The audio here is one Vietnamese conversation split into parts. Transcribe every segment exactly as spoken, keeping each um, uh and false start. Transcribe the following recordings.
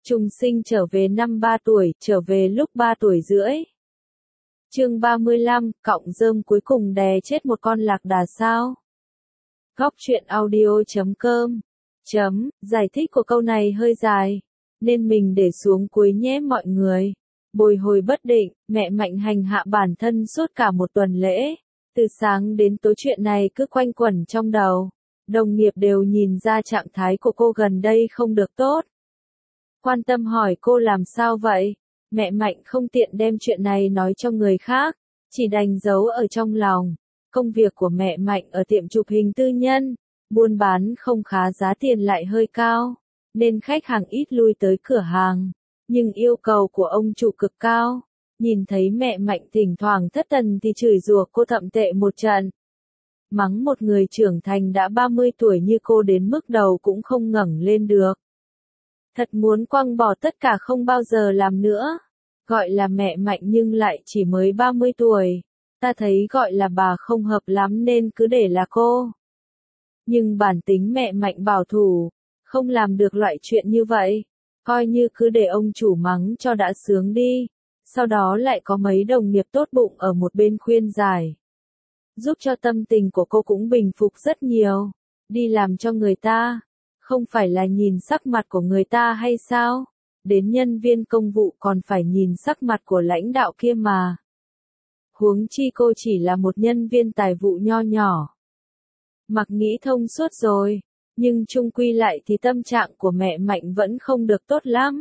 Trùng sinh trở về năm ba tuổi, trở về lúc ba tuổi rưỡi. Chương ba mươi lăm, cọng rơm cuối cùng đè chết một con lạc đà sao? Góc truyện audio chấm com chấm, giải thích của câu này hơi dài, nên mình để xuống cuối nhé mọi người. Bồi hồi bất định, mẹ Mạnh hành hạ bản thân suốt cả một tuần lễ. Từ sáng đến tối chuyện này cứ quanh quẩn trong đầu. Đồng nghiệp đều nhìn ra trạng thái của cô gần đây không được tốt. Quan tâm hỏi cô làm sao vậy? Mẹ Mạnh không tiện đem chuyện này nói cho người khác, chỉ đành giấu ở trong lòng. Công việc của mẹ Mạnh ở tiệm chụp hình tư nhân, buôn bán không khá, giá tiền lại hơi cao, nên khách hàng ít lui tới cửa hàng. Nhưng yêu cầu của ông chủ cực cao. Nhìn thấy mẹ Mạnh thỉnh thoảng thất thần thì chửi rủa cô thậm tệ một trận. Mắng một người trưởng thành đã ba mươi tuổi như cô đến mức đầu cũng không ngẩng lên được. Thật muốn quăng bỏ tất cả không bao giờ làm nữa. Gọi là mẹ Mạnh nhưng lại chỉ mới ba mươi tuổi. Ta thấy gọi là bà không hợp lắm nên cứ để là cô. Nhưng bản tính mẹ Mạnh bảo thủ, không làm được loại chuyện như vậy. Coi như cứ để ông chủ mắng cho đã sướng đi. Sau đó lại có mấy đồng nghiệp tốt bụng ở một bên khuyên giải. Giúp cho tâm tình của cô cũng bình phục rất nhiều. Đi làm cho người ta, không phải là nhìn sắc mặt của người ta hay sao? Đến nhân viên công vụ còn phải nhìn sắc mặt của lãnh đạo kia mà. Huống chi cô chỉ là một nhân viên tài vụ nho nhỏ. Mặc nghĩ thông suốt rồi, nhưng chung quy lại thì tâm trạng của mẹ Mạnh vẫn không được tốt lắm.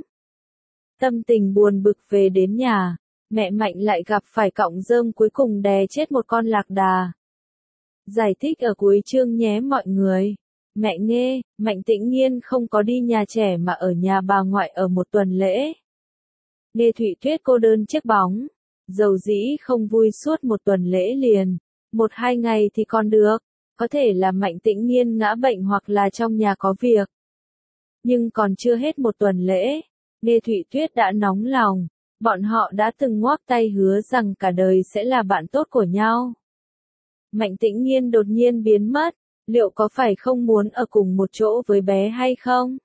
Tâm tình buồn bực về đến nhà, mẹ Mạnh lại gặp phải cọng rơm cuối cùng đè chết một con lạc đà. Giải thích ở cuối chương nhé mọi người. Mẹ nghe, Mạnh Tĩnh Nhiên không có đi nhà trẻ mà ở nhà bà ngoại ở một tuần lễ. Nghe Thụy Tuyết cô đơn chiếc bóng, dầu dĩ không vui suốt một tuần lễ liền, một hai ngày thì còn được, có thể là Mạnh Tĩnh Nhiên ngã bệnh hoặc là trong nhà có việc. Nhưng còn chưa hết một tuần lễ, Nghe Thụy Tuyết đã nóng lòng, bọn họ đã từng ngoác tay hứa rằng cả đời sẽ là bạn tốt của nhau. Mạnh Tĩnh Nhiên đột nhiên biến mất, liệu có phải không muốn ở cùng một chỗ với bé hay không?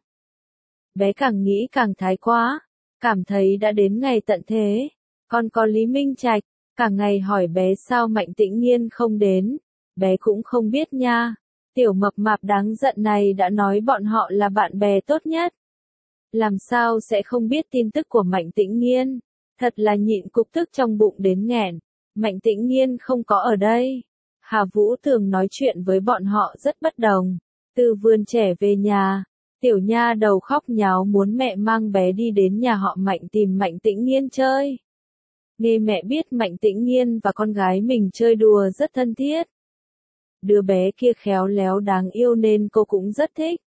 Bé càng nghĩ càng thái quá, cảm thấy đã đến ngày tận thế. Còn có Lý Minh Trạch, cả ngày hỏi bé sao Mạnh Tĩnh Nhiên không đến, bé cũng không biết nha. Tiểu mập mạp đáng giận này đã nói bọn họ là bạn bè tốt nhất. Làm sao sẽ không biết tin tức của Mạnh Tĩnh Nhiên? Thật là nhịn cục tức trong bụng đến nghẹn. Mạnh Tĩnh Nhiên không có ở đây. Hà Vũ thường nói chuyện với bọn họ rất bất đồng. Từ vườn trẻ về nhà, tiểu nha đầu khóc nháo muốn mẹ mang bé đi đến nhà họ Mạnh tìm Mạnh Tĩnh Nhiên chơi. Nghe mẹ biết Mạnh Tĩnh Nhiên và con gái mình chơi đùa rất thân thiết. Đứa bé kia khéo léo đáng yêu nên cô cũng rất thích.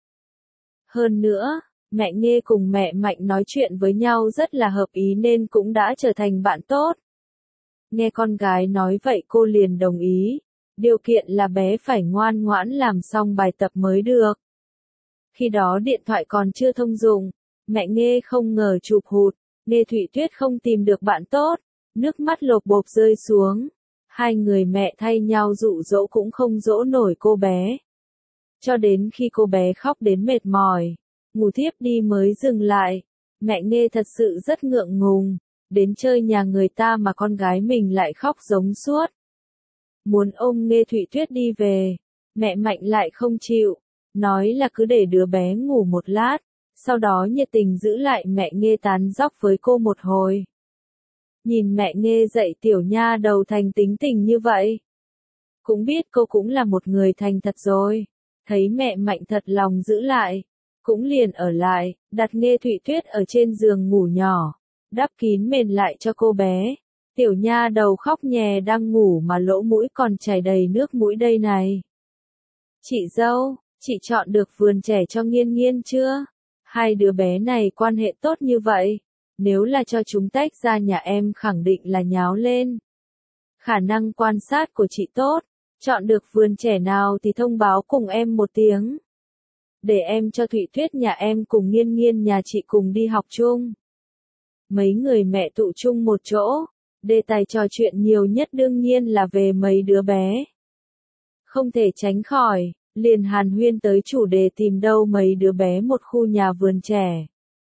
Hơn nữa, mẹ Nghe cùng mẹ Mạnh nói chuyện với nhau rất là hợp ý nên cũng đã trở thành bạn tốt. Nghe con gái nói vậy cô liền đồng ý. Điều kiện là bé phải ngoan ngoãn làm xong bài tập mới được. Khi đó điện thoại còn chưa thông dụng, mẹ Nghe không ngờ chụp hụt, Nghe Thụy Tuyết không tìm được bạn tốt, nước mắt lộp bộp rơi xuống. Hai người mẹ thay nhau dụ dỗ cũng không dỗ nổi cô bé. Cho đến khi cô bé khóc đến mệt mỏi, ngủ thiếp đi mới dừng lại. Mẹ Nghe thật sự rất ngượng ngùng, đến chơi nhà người ta mà con gái mình lại khóc giống suốt. Muốn ôm Nghe Thụy Tuyết đi về, mẹ Mạnh lại không chịu, nói là cứ để đứa bé ngủ một lát, sau đó nhiệt tình giữ lại mẹ Nghe tán dóc với cô một hồi. Nhìn mẹ Nghe dạy tiểu nha đầu thành tính tình như vậy, cũng biết cô cũng là một người thành thật rồi, thấy mẹ Mạnh thật lòng giữ lại, cũng liền ở lại, đặt Nghe Thụy Tuyết ở trên giường ngủ nhỏ, đắp kín mền lại cho cô bé. Tiểu nha đầu khóc nhè đang ngủ mà lỗ mũi còn chảy đầy nước mũi đây này. Chị dâu, chị chọn được vườn trẻ cho Nghiên Nghiên chưa? Hai đứa bé này quan hệ tốt như vậy, nếu là cho chúng tách ra nhà em khẳng định là nháo lên. Khả năng quan sát của chị tốt, chọn được vườn trẻ nào thì thông báo cùng em một tiếng. Để em cho Thụy Tuyết nhà em cùng Nghiên Nghiên nhà chị cùng đi học chung. Mấy người mẹ tụ chung một chỗ. Đề tài trò chuyện nhiều nhất đương nhiên là về mấy đứa bé. Không thể tránh khỏi, liền hàn huyên tới chủ đề tìm đâu mấy đứa bé một khu nhà vườn trẻ.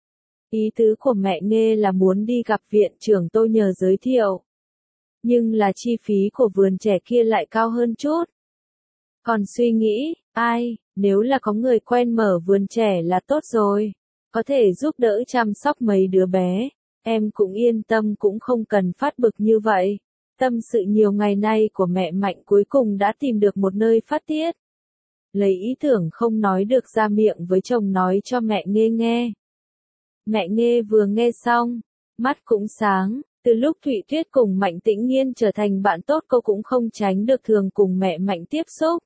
Ý tứ của mẹ Nghê là muốn đi gặp viện trưởng tôi nhờ giới thiệu. Nhưng là chi phí của vườn trẻ kia lại cao hơn chút. Còn suy nghĩ, ai, nếu là có người quen mở vườn trẻ là tốt rồi. Có thể giúp đỡ chăm sóc mấy đứa bé. Em cũng yên tâm cũng không cần phát bực như vậy. Tâm sự nhiều ngày nay của mẹ Mạnh cuối cùng đã tìm được một nơi phát tiết. Lấy ý tưởng không nói được ra miệng với chồng nói cho mẹ Nghê nghe. Mẹ Nghê vừa nghe xong, mắt cũng sáng. Từ lúc Thụy Tuyết cùng Mạnh Tĩnh Nhiên trở thành bạn tốt cô cũng không tránh được thường cùng mẹ Mạnh tiếp xúc.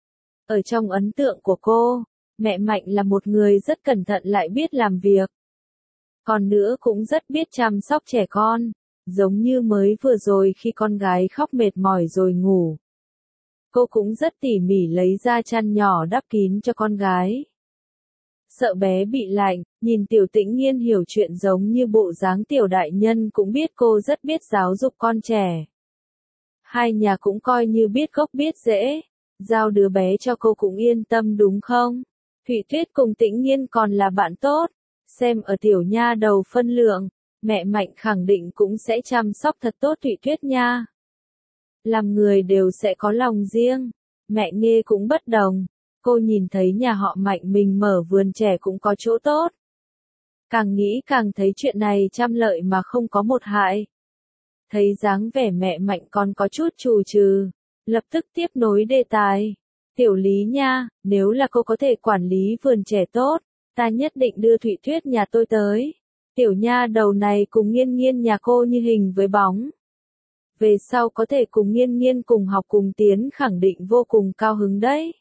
Ở trong ấn tượng của cô, mẹ Mạnh là một người rất cẩn thận lại biết làm việc. Còn nữa cũng rất biết chăm sóc trẻ con, giống như mới vừa rồi khi con gái khóc mệt mỏi rồi ngủ. Cô cũng rất tỉ mỉ lấy ra chăn nhỏ đắp kín cho con gái. Sợ bé bị lạnh, nhìn Tiểu Tĩnh Nhiên hiểu chuyện giống như bộ dáng tiểu đại nhân cũng biết cô rất biết giáo dục con trẻ. Hai nhà cũng coi như biết gốc biết rễ, giao đứa bé cho cô cũng yên tâm đúng không? Thụy Tuyết cùng Tĩnh Nhiên còn là bạn tốt, xem ở tiểu nha đầu phân lượng, mẹ Mạnh khẳng định cũng sẽ chăm sóc thật tốt Thụy Tuyết nha. Làm người đều sẽ có lòng riêng, mẹ Nghê cũng bất đồng. Cô nhìn thấy nhà họ Mạnh mình mở vườn trẻ cũng có chỗ tốt. Càng nghĩ càng thấy chuyện này trăm lợi mà không có một hại. Thấy dáng vẻ mẹ Mạnh còn có chút chù chừ, lập tức tiếp nối đề tài. Tiểu Lý nha, nếu là cô có thể quản lý vườn trẻ tốt, ta nhất định đưa Thụy Tuyết nhà tôi tới. Tiểu nha đầu này cùng Nghiên Nghiên nhà cô như hình với bóng. Về sau có thể cùng Nghiên Nghiên cùng học cùng tiến khẳng định vô cùng cao hứng đấy.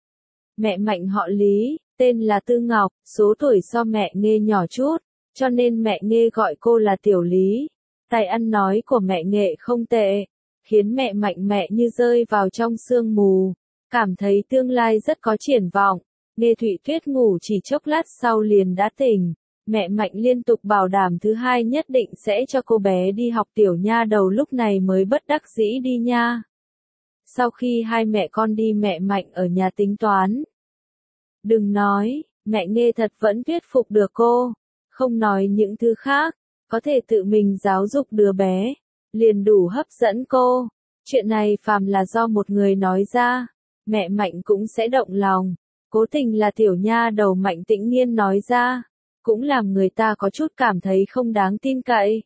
Mẹ Mạnh họ Lý, tên là Tư Ngọc, số tuổi so mẹ Nghê nhỏ chút, cho nên mẹ Nghê gọi cô là Tiểu Lý. Tài ăn nói của mẹ Nghệ không tệ, khiến mẹ Mạnh mẹ như rơi vào trong sương mù, cảm thấy tương lai rất có triển vọng. Nghe Thụy Tuyết ngủ chỉ chốc lát sau liền đã tỉnh, mẹ Mạnh liên tục bảo đảm thứ hai nhất định sẽ cho cô bé đi học tiểu nha đầu lúc này mới bất đắc dĩ đi nha. Sau khi hai mẹ con đi mẹ Mạnh ở nhà tính toán. Đừng nói, mẹ Nghê thật vẫn thuyết phục được cô, không nói những thứ khác, có thể tự mình giáo dục đứa bé, liền đủ hấp dẫn cô. Chuyện này phàm là do một người nói ra, mẹ Mạnh cũng sẽ động lòng, cố tình là tiểu nha đầu Mạnh Tĩnh Nhiên nói ra, cũng làm người ta có chút cảm thấy không đáng tin cậy.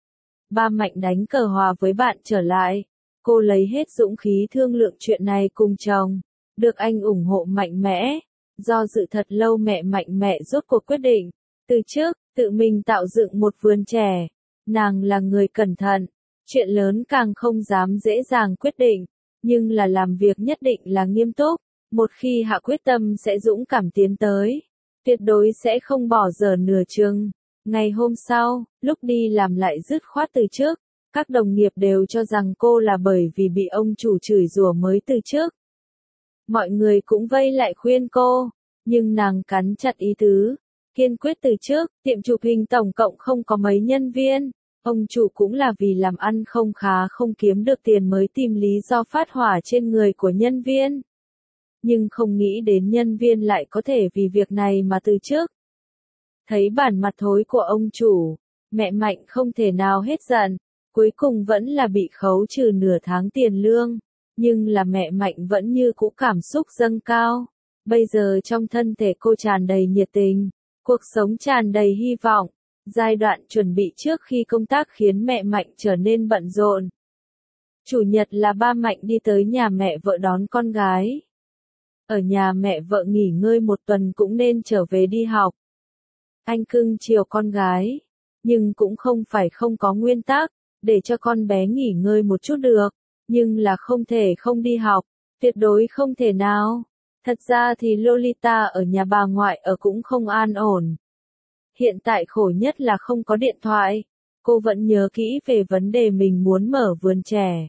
Ba Mạnh đánh cờ hòa với bạn trở lại, cô lấy hết dũng khí thương lượng chuyện này cùng chồng, được anh ủng hộ mạnh mẽ. Do dự thật lâu mẹ Mạnh mẹ rốt cuộc quyết định, từ trước, tự mình tạo dựng một vườn trẻ. Nàng là người cẩn thận, chuyện lớn càng không dám dễ dàng quyết định, nhưng là làm việc nhất định là nghiêm túc, một khi hạ quyết tâm sẽ dũng cảm tiến tới, tuyệt đối sẽ không bỏ dở nửa chừng. Ngày hôm sau, lúc đi làm lại dứt khoát từ trước, các đồng nghiệp đều cho rằng cô là bởi vì bị ông chủ chửi rủa mới từ trước. Mọi người cũng vây lại khuyên cô, nhưng nàng cắn chặt ý tứ, kiên quyết từ trước. Tiệm chụp hình tổng cộng không có mấy nhân viên, ông chủ cũng là vì làm ăn không khá không kiếm được tiền mới tìm lý do phát hỏa trên người của nhân viên. Nhưng không nghĩ đến nhân viên lại có thể vì việc này mà từ trước. Thấy bản mặt thối của ông chủ, mẹ Mạnh không thể nào hết giận, cuối cùng vẫn là bị khấu trừ nửa tháng tiền lương. Nhưng là mẹ Mạnh vẫn như cũ cảm xúc dâng cao. Bây giờ trong thân thể cô tràn đầy nhiệt tình, cuộc sống tràn đầy hy vọng. Giai đoạn chuẩn bị trước khi công tác khiến mẹ Mạnh trở nên bận rộn. Chủ nhật là ba Mạnh đi tới nhà mẹ vợ đón con gái. Ở nhà mẹ vợ nghỉ ngơi một tuần cũng nên trở về đi học. Anh cưng chiều con gái, nhưng cũng không phải không có nguyên tắc, để cho con bé nghỉ ngơi một chút được. Nhưng là không thể không đi học, tuyệt đối không thể nào. Thật ra thì Lolita ở nhà bà ngoại ở cũng không an ổn. Hiện tại khổ nhất là không có điện thoại. Cô vẫn nhớ kỹ về vấn đề mình muốn mở vườn trẻ.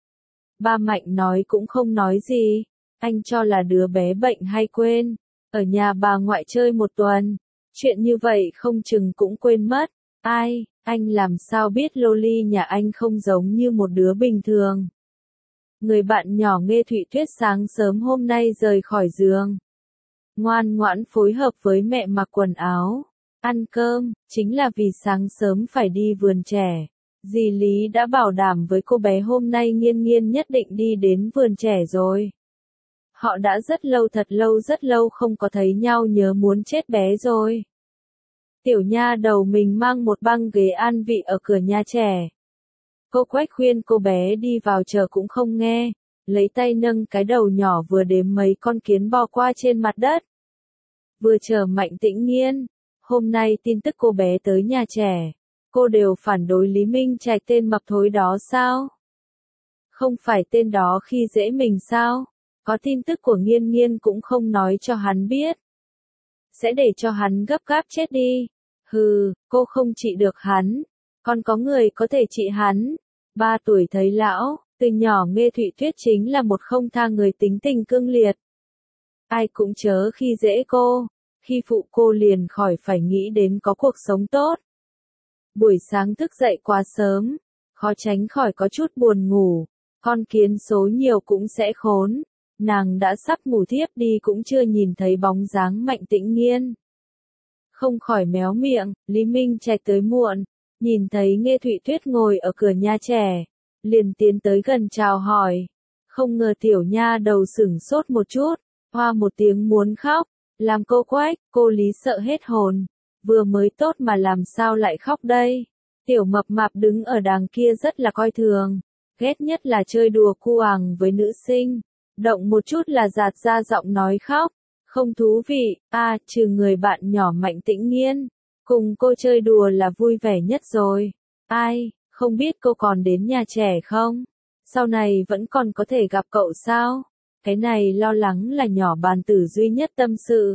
Ba Mạnh nói cũng không nói gì. Anh cho là đứa bé bệnh hay quên. Ở nhà bà ngoại chơi một tuần. Chuyện như vậy không chừng cũng quên mất. Ai, anh làm sao biết Loli nhà anh không giống như một đứa bình thường. Người bạn nhỏ Nghê Thụy Tuyết sáng sớm hôm nay rời khỏi giường. Ngoan ngoãn phối hợp với mẹ mặc quần áo. Ăn cơm, chính là vì sáng sớm phải đi vườn trẻ. Dì Lý đã bảo đảm với cô bé hôm nay Nghiên Nghiên nhất định đi đến vườn trẻ rồi. Họ đã rất lâu thật lâu rất lâu không có thấy nhau nhớ muốn chết bé rồi. Tiểu nha đầu mình mang một băng ghế an vị ở cửa nhà trẻ. Cô Quách khuyên cô bé đi vào chờ cũng không nghe, lấy tay nâng cái đầu nhỏ vừa đếm mấy con kiến bò qua trên mặt đất. Vừa chờ Mạnh Tĩnh Nghiên, hôm nay tin tức cô bé tới nhà trẻ, cô đều phản đối Lý Minh Trạch tên mập thối đó sao? Không phải tên đó khi dễ mình sao? Có tin tức của Nghiên Nghiên cũng không nói cho hắn biết. Sẽ để cho hắn gấp gáp chết đi. Hừ, cô không trị được hắn. Còn có người có thể trị hắn. Ba tuổi thấy lão, từ nhỏ Nghê Thụy Tuyết chính là một không tha người tính tình cương liệt. Ai cũng chớ khi dễ cô. Khi phụ cô liền khỏi phải nghĩ đến có cuộc sống tốt. Buổi sáng thức dậy quá sớm, khó tránh khỏi có chút buồn ngủ. Con kiến số nhiều cũng sẽ khốn. Nàng đã sắp ngủ thiếp đi cũng chưa nhìn thấy bóng dáng Mạnh Tĩnh Nghiên. Không khỏi méo miệng, Lý Minh Trạch tới muộn, nhìn thấy Nghê Thụy Tuyết ngồi ở cửa nhà trẻ, liền tiến tới gần chào hỏi. Không ngờ tiểu nha đầu sửng sốt một chút, hoa một tiếng muốn khóc, làm cô Quách, cô Lý sợ hết hồn, vừa mới tốt mà làm sao lại khóc đây. Tiểu mập mạp đứng ở đằng kia rất là coi thường, ghét nhất là chơi đùa cu àng với nữ sinh. Động một chút là giạt ra giọng nói khóc, không thú vị, a, trừ người bạn nhỏ Mạnh Tĩnh Nghiên, cùng cô chơi đùa là vui vẻ nhất rồi. Ai, không biết cô còn đến nhà trẻ không? Sau này vẫn còn có thể gặp cậu sao? Cái này lo lắng là nhỏ bàn tử duy nhất tâm sự.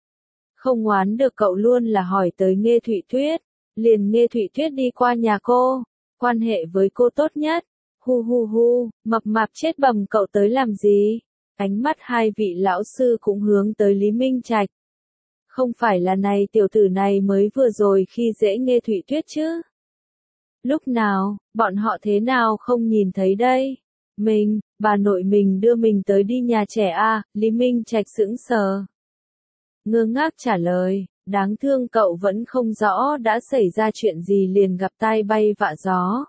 Không oán được cậu luôn là hỏi tới Nghê Thụy Tuyết, liền Nghê Thụy Tuyết đi qua nhà cô, quan hệ với cô tốt nhất. Hu hu hu, mập mạp chết bầm cậu tới làm gì? Ánh mắt hai vị lão sư cũng hướng tới Lý Minh Trạch. Không phải là này tiểu tử này mới vừa rồi khi dễ Nghê Thụy Tuyết chứ? Lúc nào, bọn họ thế nào không nhìn thấy đây? Mình, bà nội mình đưa mình tới đi nhà trẻ à, Lý Minh Trạch sững sờ. Ngơ ngác trả lời, đáng thương cậu vẫn không rõ đã xảy ra chuyện gì liền gặp tai bay vạ gió.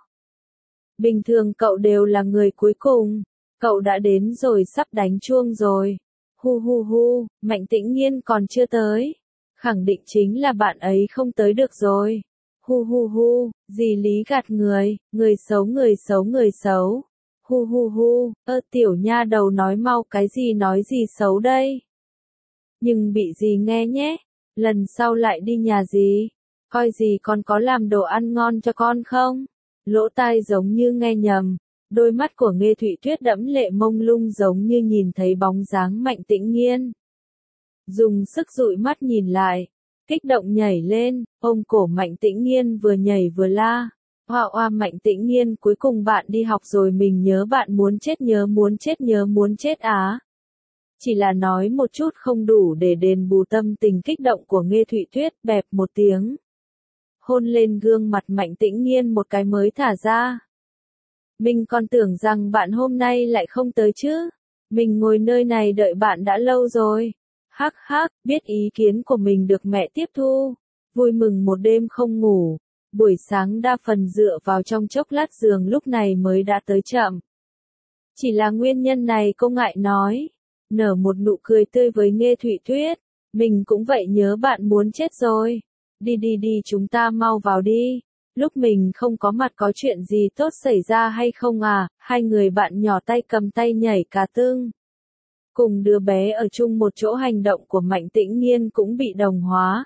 Bình thường cậu đều là người cuối cùng, cậu đã đến rồi sắp đánh chuông rồi. Hu hu hu, Mạnh Tĩnh Nghiên còn chưa tới. Khẳng định chính là bạn ấy không tới được rồi. Hu hu hu, dì Lý gạt người, người xấu người xấu người xấu. Hu hu hu, ơ tiểu nha đầu nói mau cái gì nói gì xấu đây. Nhưng bị dì nghe nhé, lần sau lại đi nhà dì, coi dì còn có làm đồ ăn ngon cho con không? Lỗ tai giống như nghe nhầm, đôi mắt của Nghê Thụy Tuyết đẫm lệ mông lung giống như nhìn thấy bóng dáng Mạnh Tĩnh Nghiên. Dùng sức dụi mắt nhìn lại, kích động nhảy lên, ôm cổ Mạnh Tĩnh Nghiên vừa nhảy vừa la. Hoa oa Mạnh Tĩnh Nghiên cuối cùng bạn đi học rồi mình nhớ bạn muốn chết nhớ muốn chết nhớ muốn chết á. Chỉ là nói một chút không đủ để đền bù tâm tình kích động của Nghê Thụy Tuyết, bẹp một tiếng. Hôn lên gương mặt Mạnh Tĩnh Nghiên một cái mới thả ra. Mình còn tưởng rằng bạn hôm nay lại không tới chứ. Mình ngồi nơi này đợi bạn đã lâu rồi. Hắc hắc, biết ý kiến của mình được mẹ tiếp thu. Vui mừng một đêm không ngủ. Buổi sáng đa phần dựa vào trong chốc lát giường lúc này mới đã tới chậm. Chỉ là nguyên nhân này cô ngại nói. Nở một nụ cười tươi với Nghê Thụy Tuyết. Mình cũng vậy nhớ bạn muốn chết rồi. Đi đi đi chúng ta mau vào đi. Lúc mình không có mặt có chuyện gì tốt xảy ra hay không à? Hai người bạn nhỏ tay cầm tay nhảy cả tương. Cùng đứa bé ở chung một chỗ hành động của Mạnh Tĩnh Nghiên cũng bị đồng hóa.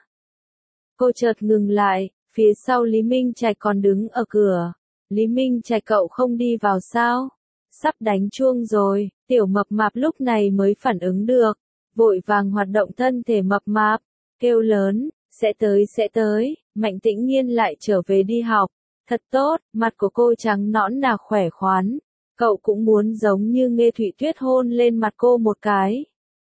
Cô chợt ngừng lại, phía sau Lý Minh Trạch còn đứng ở cửa. Lý Minh Trạch cậu không đi vào sao? Sắp đánh chuông rồi, tiểu mập mạp lúc này mới phản ứng được. Vội vàng hoạt động thân thể mập mạp, kêu lớn. Sẽ tới sẽ tới, Mạnh Tĩnh Nghiên lại trở về đi học. Thật tốt, mặt của cô trắng nõn nà khỏe khoắn. Cậu cũng muốn giống như Nghê Thụy Tuyết hôn lên mặt cô một cái.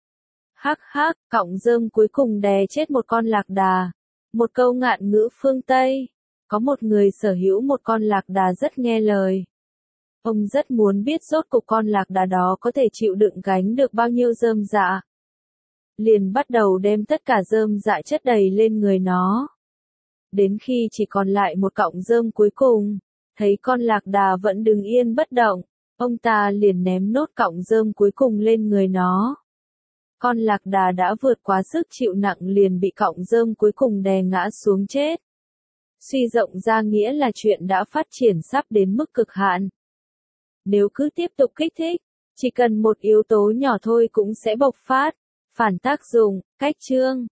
Hắc hắc, cọng rơm cuối cùng đè chết một con lạc đà. Một câu ngạn ngữ phương Tây. Có một người sở hữu một con lạc đà rất nghe lời. Ông rất muốn biết rốt cuộc con lạc đà đó có thể chịu đựng gánh được bao nhiêu rơm dạ. Liền bắt đầu đem tất cả rơm dạ chất đầy lên người nó. đến khi chỉ còn lại một cọng rơm cuối cùng, thấy con lạc đà vẫn đứng yên bất động, ông ta liền ném nốt cọng rơm cuối cùng lên người nó. Con lạc đà đã vượt quá sức chịu nặng liền bị cọng rơm cuối cùng đè ngã xuống chết. Suy rộng ra nghĩa là chuyện đã phát triển sắp đến mức cực hạn. Nếu cứ tiếp tục kích thích, chỉ cần một yếu tố nhỏ thôi cũng sẽ bộc phát, phản tác dụng, cách chương.